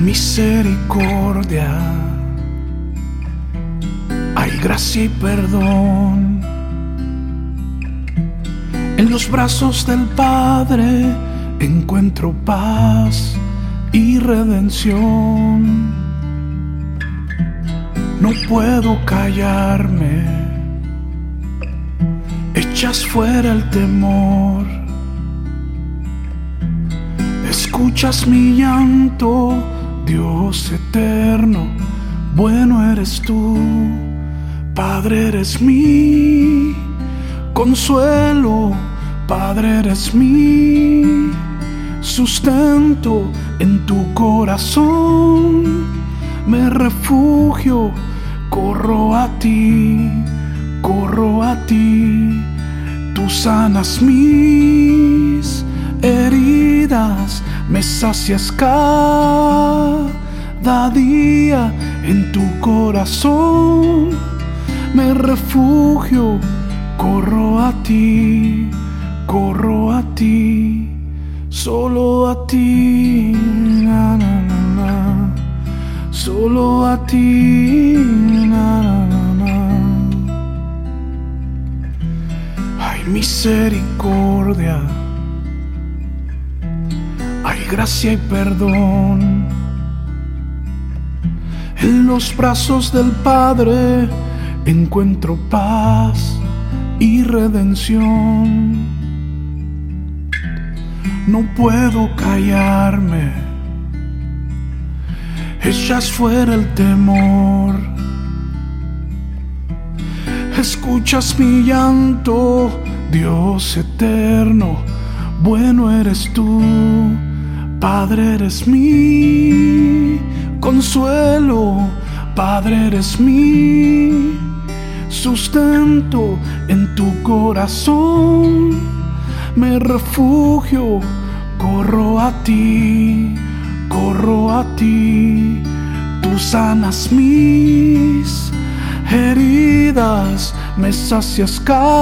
misericordia, hay gracia y perdón. En los brazos del Padre encuentro paz y redención. No puedo callarme, echas fuera el temor. Escuchas mi llanto, Dios eterno, bueno eres tú. Padre eres mi consuelo, Padre eres mi sustento. En tu corazón me refugio, corro a ti, tú sanas mis heridas, me sacias cada día. En tu corazón me refugio, corro a ti, solo a ti, na, na, na, na. Solo a ti, na, na, na, na. Hay misericordia, hay gracia y perdón. En los brazos del Padre encuentro paz y redención. No puedo callarme, echas fuera el temor. Escuchas mi llanto, Dios eterno, bueno eres tú. Padre eres mi consuelo, Padre eres mi sustento. En tu corazón me refugio, corro a ti, tú sanas mis heridas, me sacias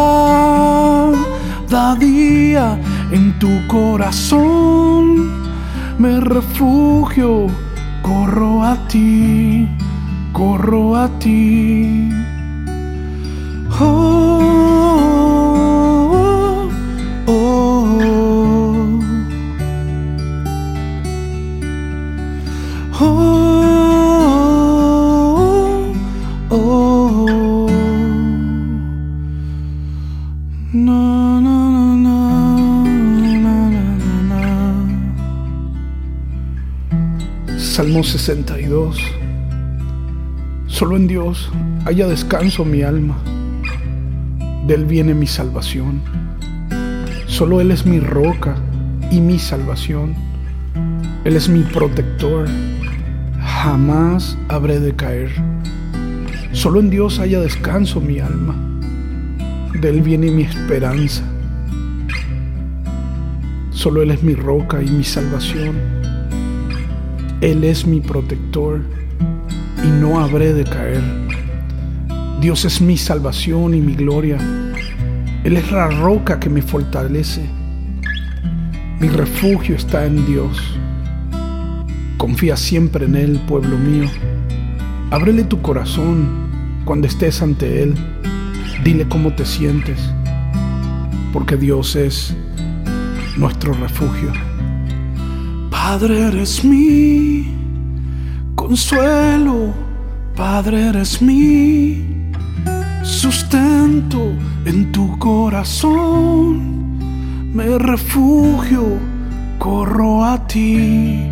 cada día. En tu corazón me refugio, corro a ti, oh, oh, oh, oh, oh. No, no, no, no, no, no, no. Salmo 62. Solo en Dios haya descanso mi alma, de Él viene mi salvación. Solo Él es mi roca y mi salvación. Él es mi protector, jamás habré de caer. Solo en Dios haya descanso mi alma, de Él viene mi esperanza. Solo Él es mi roca y mi salvación. Él es mi protector y no habré de caer. Dios es mi salvación y mi gloria. Él es la roca que me fortalece. Mi refugio está en Dios. Confía siempre en Él, pueblo mío. Ábrele tu corazón cuando estés ante Él. Dile cómo te sientes, porque Dios es nuestro refugio. Padre eres mi consuelo, Padre eres mi sustento. En tu corazón me refugio, corro a ti,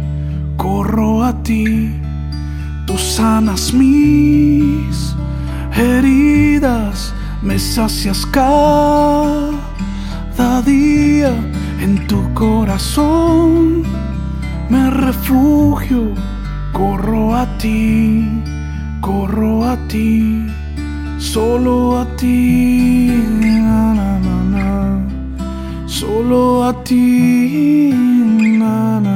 tú sanas mis heridas, me sacias cada día. En tu corazón me refugio, corro a ti, solo a ti, na, na, na, na. Solo a ti, na, na.